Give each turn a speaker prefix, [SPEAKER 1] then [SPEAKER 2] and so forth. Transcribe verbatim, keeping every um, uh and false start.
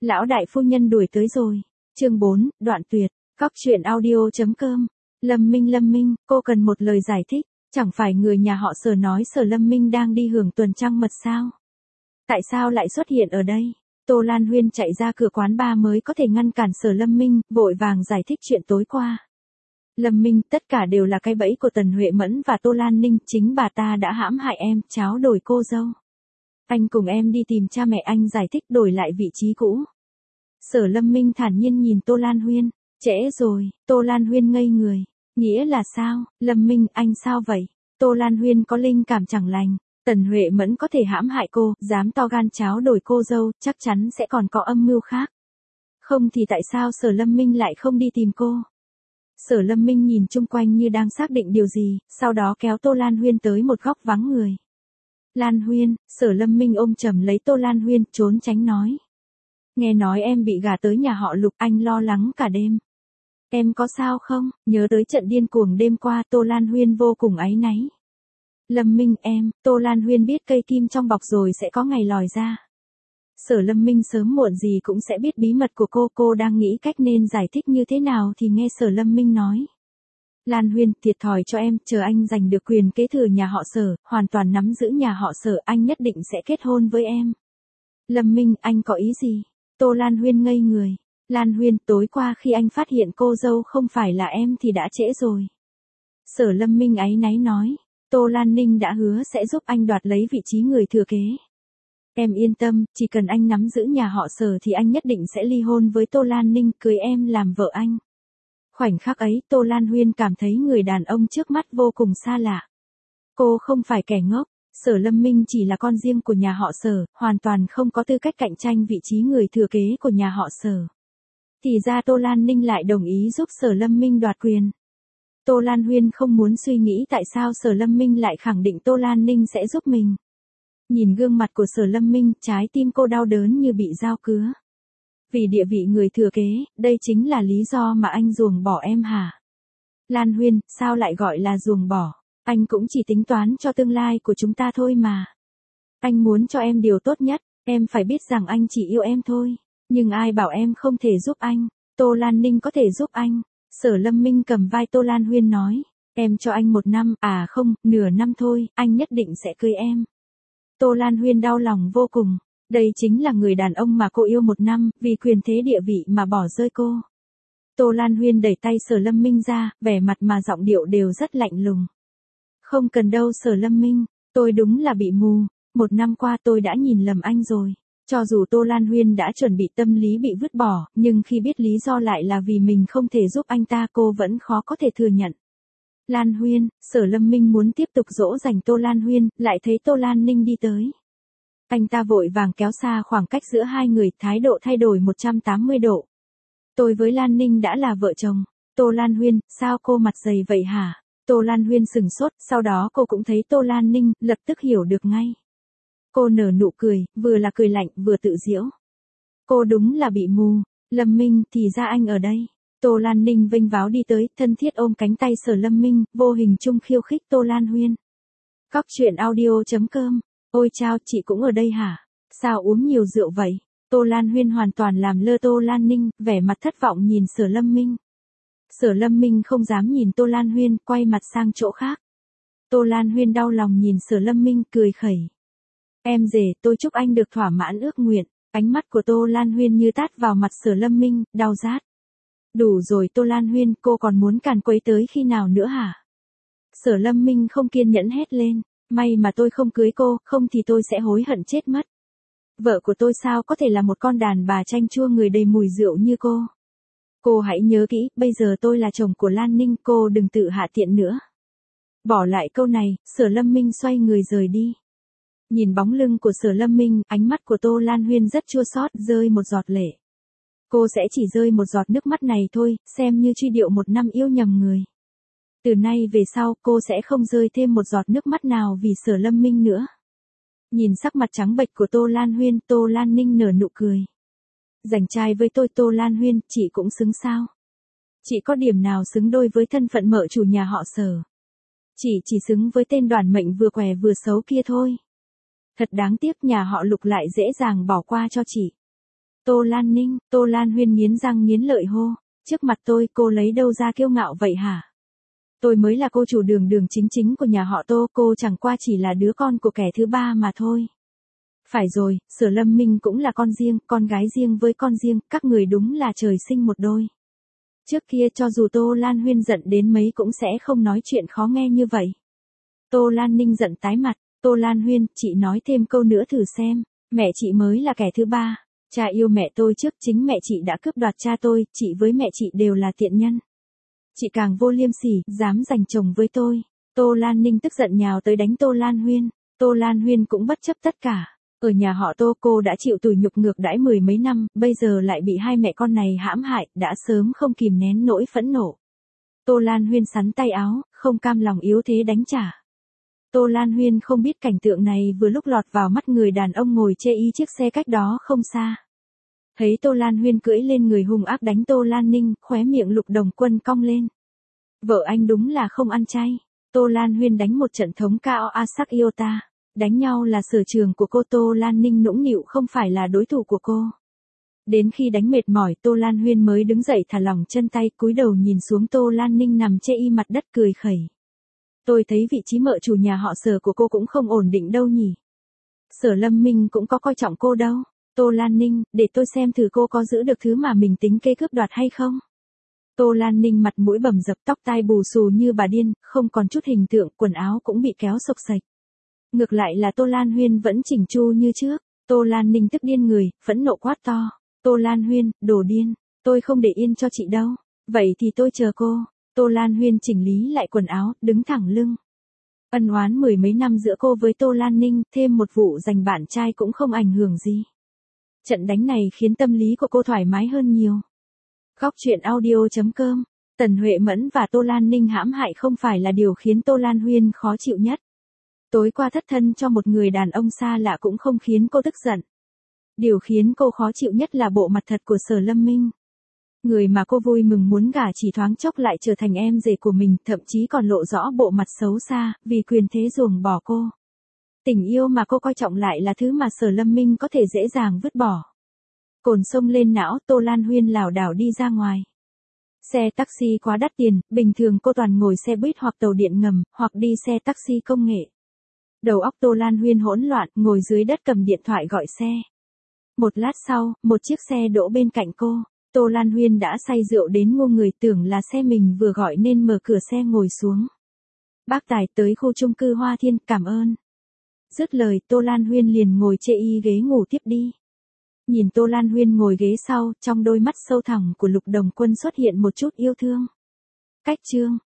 [SPEAKER 1] Lão đại phu nhân đuổi tới rồi. Chương bốn, đoạn tuyệt. Cóc truyện audio chấm com. Lâm Minh Lâm Minh, cô cần một lời giải thích. Chẳng phải người nhà họ Sở nói Sở Lâm Minh đang đi hưởng tuần trăng mật sao? Tại sao lại xuất hiện ở đây? Tô Lan Huyên chạy ra cửa quán bar mới có thể ngăn cản Sở Lâm Minh, vội vàng giải thích chuyện tối qua. Lâm Minh, tất cả đều là cái bẫy của Tần Huệ Mẫn và Tô Lan Ninh, chính bà ta đã hãm hại em, tráo đổi cô dâu. Anh cùng em đi tìm cha mẹ anh giải thích đổi lại vị trí cũ. Sở Lâm Minh thản nhiên nhìn Tô Lan Huyên, trễ rồi. Tô Lan Huyên ngây người. Nghĩa là sao? Lâm Minh, anh sao vậy? Tô Lan Huyên có linh cảm chẳng lành. Tần Huệ Mẫn có thể hãm hại cô, dám to gan tráo đổi cô dâu, chắc chắn sẽ còn có âm mưu khác. Không thì tại sao Sở Lâm Minh lại không đi tìm cô? Sở Lâm Minh nhìn chung quanh như đang xác định điều gì, sau đó kéo Tô Lan Huyên tới một góc vắng người. Lan Huyên, Sở Lâm Minh ôm chầm lấy Tô Lan Huyên, trốn tránh nói. Nghe nói em bị gả tới nhà họ Lục, anh lo lắng cả đêm. Em có sao không? Nhớ tới trận điên cuồng đêm qua, Tô Lan Huyên vô cùng áy náy. Lâm Minh em, Tô Lan Huyên biết cây kim trong bọc rồi sẽ có ngày lòi ra. Sở Lâm Minh sớm muộn gì cũng sẽ biết bí mật của cô, cô đang nghĩ cách nên giải thích như thế nào thì nghe Sở Lâm Minh nói. Lan Huyên, thiệt thòi cho em, chờ anh giành được quyền kế thừa nhà họ Sở, hoàn toàn nắm giữ nhà họ Sở, anh nhất định sẽ kết hôn với em. Lâm Minh, anh có ý gì? Tô Lan Huyên ngây người. Lan Huyên, tối qua khi anh phát hiện cô dâu không phải là em thì đã trễ rồi. Sở Lâm Minh áy náy nói, Tô Lan Ninh đã hứa sẽ giúp anh đoạt lấy vị trí người thừa kế. Em yên tâm, chỉ cần anh nắm giữ nhà họ Sở thì anh nhất định sẽ ly hôn với Tô Lan Ninh, cưới em làm vợ anh. Khoảnh khắc ấy, Tô Lan Huyên cảm thấy người đàn ông trước mắt vô cùng xa lạ. Cô không phải kẻ ngốc, Sở Lâm Minh chỉ là con riêng của nhà họ Sở, hoàn toàn không có tư cách cạnh tranh vị trí người thừa kế của nhà họ Sở. Thì ra Tô Lan Ninh lại đồng ý giúp Sở Lâm Minh đoạt quyền. Tô Lan Huyên không muốn suy nghĩ tại sao Sở Lâm Minh lại khẳng định Tô Lan Ninh sẽ giúp mình. Nhìn gương mặt của Sở Lâm Minh, trái tim cô đau đớn như bị dao cứa. Vì địa vị người thừa kế, đây chính là lý do mà anh ruồng bỏ em hả? Lan Huyên, sao lại gọi là ruồng bỏ? Anh cũng chỉ tính toán cho tương lai của chúng ta thôi mà. Anh muốn cho em điều tốt nhất, em phải biết rằng anh chỉ yêu em thôi. Nhưng ai bảo em không thể giúp anh? Tô Lan Ninh có thể giúp anh. Sở Lâm Minh cầm vai Tô Lan Huyên nói, em cho anh một năm, à không, nửa năm thôi, anh nhất định sẽ cưới em. Tô Lan Huyên đau lòng vô cùng. Đây chính là người đàn ông mà cô yêu một năm, vì quyền thế địa vị mà bỏ rơi cô. Tô Lan Huyên đẩy tay Sở Lâm Minh ra, vẻ mặt mà giọng điệu đều rất lạnh lùng. Không cần đâu Sở Lâm Minh, tôi đúng là bị mù. Một năm qua tôi đã nhìn lầm anh rồi. Cho dù Tô Lan Huyên đã chuẩn bị tâm lý bị vứt bỏ, nhưng khi biết lý do lại là vì mình không thể giúp anh ta, cô vẫn khó có thể thừa nhận. Lan Huyên, Sở Lâm Minh muốn tiếp tục dỗ dành Tô Lan Huyên, lại thấy Tô Lan Ninh đi tới. Anh ta vội vàng kéo xa khoảng cách giữa hai người, thái độ thay đổi một trăm tám mươi độ. Tôi với Lan Ninh đã là vợ chồng. Tô Lan Huyên, sao cô mặt dày vậy hả? Tô Lan Huyên sừng sốt, sau đó cô cũng thấy Tô Lan Ninh, lập tức hiểu được ngay. Cô nở nụ cười, vừa là cười lạnh, vừa tự giễu. Cô đúng là bị mù. Lâm Minh, thì ra anh ở đây. Tô Lan Ninh vênh váo đi tới, thân thiết ôm cánh tay Sở Lâm Minh, vô hình chung khiêu khích Tô Lan Huyên. Cóc truyện audio chấm com. Ôi chao, chị cũng ở đây hả? Sao uống nhiều rượu vậy? Tô Lan Huyên hoàn toàn làm lơ Tô Lan Ninh, vẻ mặt thất vọng nhìn Sở Lâm Minh. Sở Lâm Minh không dám nhìn Tô Lan Huyên, quay mặt sang chỗ khác. Tô Lan Huyên đau lòng nhìn Sở Lâm Minh, cười khẩy. Em rể, tôi chúc anh được thỏa mãn ước nguyện. Ánh mắt của Tô Lan Huyên như tát vào mặt Sở Lâm Minh, đau rát. Đủ rồi Tô Lan Huyên, cô còn muốn càn quấy tới khi nào nữa hả? Sở Lâm Minh không kiên nhẫn hét lên. May mà tôi không cưới cô, không thì tôi sẽ hối hận chết mất. Vợ của tôi sao có thể là một con đàn bà chanh chua người đầy mùi rượu như cô? Cô hãy nhớ kỹ, bây giờ tôi là chồng của Lan Ninh, cô đừng tự hạ tiện nữa. Bỏ lại câu này, Sở Lâm Minh xoay người rời đi. Nhìn bóng lưng của Sở Lâm Minh, ánh mắt của Tô Lan Huyên rất chua xót, rơi một giọt lệ. Cô sẽ chỉ rơi một giọt nước mắt này thôi, xem như truy điệu một năm yêu nhầm người. Từ nay về sau, cô sẽ không rơi thêm một giọt nước mắt nào vì Sở Lâm Minh nữa. Nhìn sắc mặt trắng bệch của Tô Lan Huyên, Tô Lan Ninh nở nụ cười. Giành trai với tôi Tô Lan Huyên, chị cũng xứng sao? Chị có điểm nào xứng đôi với thân phận mợ chủ nhà họ Sở? Chị chỉ xứng với tên đoàn mệnh vừa què vừa xấu kia thôi. Thật đáng tiếc nhà họ Lục lại dễ dàng bỏ qua cho chị. Tô Lan Ninh, Tô Lan Huyên nghiến răng nghiến lợi hô. Trước mặt tôi cô lấy đâu ra kiêu ngạo vậy hả? Tôi mới là cô chủ đường đường chính chính của nhà họ Tô, cô chẳng qua chỉ là đứa con của kẻ thứ ba mà thôi. Phải rồi, Sở Lâm Minh cũng là con riêng, con gái riêng với con riêng, các người đúng là trời sinh một đôi. Trước kia cho dù Tô Lan Huyên giận đến mấy cũng sẽ không nói chuyện khó nghe như vậy. Tô Lan Ninh giận tái mặt, Tô Lan Huyên, chị nói thêm câu nữa thử xem, mẹ chị mới là kẻ thứ ba. Cha yêu mẹ tôi trước, chính mẹ chị đã cướp đoạt cha tôi, chị với mẹ chị đều là tiện nhân. Chị càng vô liêm sỉ, dám giành chồng với tôi. Tô Lan Ninh tức giận nhào tới đánh Tô Lan Huyên. Tô Lan Huyên cũng bất chấp tất cả. Ở nhà họ Tô cô đã chịu tủi nhục ngược đãi mười mấy năm, bây giờ lại bị hai mẹ con này hãm hại, đã sớm không kìm nén nỗi phẫn nộ. Tô Lan Huyên sắn tay áo, không cam lòng yếu thế đánh trả. Tô Lan Huyên không biết cảnh tượng này vừa lúc lọt vào mắt người đàn ông ngồi chê y chiếc xe cách đó không xa. Thấy Tô Lan Huyên cưỡi lên người hung ác đánh Tô Lan Ninh, khóe miệng Lục Đồng Quân cong lên. Vợ anh đúng là không ăn chay. Tô Lan Huyên đánh một trận thống cao Asak Iota. Đánh nhau là sở trường của cô. Tô Lan Ninh nũng nịu không phải là đối thủ của cô. Đến khi đánh mệt mỏi Tô Lan Huyên mới đứng dậy thả lỏng chân tay, cúi đầu nhìn xuống Tô Lan Ninh nằm chê y mặt đất cười khẩy. Tôi thấy vị trí mợ chủ nhà họ Sở của cô cũng không ổn định đâu nhỉ. Sở Lâm Minh cũng có coi trọng cô đâu. Tô Lan Ninh, để tôi xem thử cô có giữ được thứ mà mình tính kế cướp đoạt hay không. Tô Lan Ninh mặt mũi bầm dập, tóc tai bù xù như bà điên, không còn chút hình tượng, quần áo cũng bị kéo xộc xệch. Ngược lại là Tô Lan Huyên vẫn chỉnh chu như trước. Tô Lan Ninh tức điên người, phẫn nộ quát to. Tô Lan Huyên, đồ điên, tôi không để yên cho chị đâu. Vậy thì tôi chờ cô. Tô Lan Huyên chỉnh lý lại quần áo, đứng thẳng lưng. Ân oán mười mấy năm giữa cô với Tô Lan Ninh, thêm một vụ giành bạn trai cũng không ảnh hưởng gì. Trận đánh này khiến tâm lý của cô thoải mái hơn nhiều. Góc truyện audio chấm com. Tần Huệ Mẫn và Tô Lan Ninh hãm hại không phải là điều khiến Tô Lan Huyên khó chịu nhất. Tối qua thất thân cho một người đàn ông xa lạ cũng không khiến cô tức giận. Điều khiến cô khó chịu nhất là bộ mặt thật của Sở Lâm Minh. Người mà cô vui mừng muốn gả chỉ thoáng chốc lại trở thành em rể của mình, thậm chí còn lộ rõ bộ mặt xấu xa, vì quyền thế ruồng bỏ cô. Tình yêu mà cô coi trọng lại là thứ mà Sở Lâm Minh có thể dễ dàng vứt bỏ. Cồn sông lên não, Tô Lan Huyên lảo đảo đi ra ngoài. Xe taxi quá đắt tiền, bình thường cô toàn ngồi xe buýt hoặc tàu điện ngầm, hoặc đi xe taxi công nghệ. Đầu óc Tô Lan Huyên hỗn loạn, ngồi dưới đất cầm điện thoại gọi xe. Một lát sau, một chiếc xe đỗ bên cạnh cô. Tô Lan Huyên đã say rượu đến ngu người, tưởng là xe mình vừa gọi nên mở cửa xe ngồi xuống. Bác tài tới khu chung cư Hoa Thiên, cảm ơn. Dứt lời, Tô Lan Huyên liền ngồi chê y ghế ngủ tiếp đi. Nhìn Tô Lan Huyên ngồi ghế sau, trong đôi mắt sâu thẳm của Lục Đồng Quân xuất hiện một chút yêu thương. Cách chương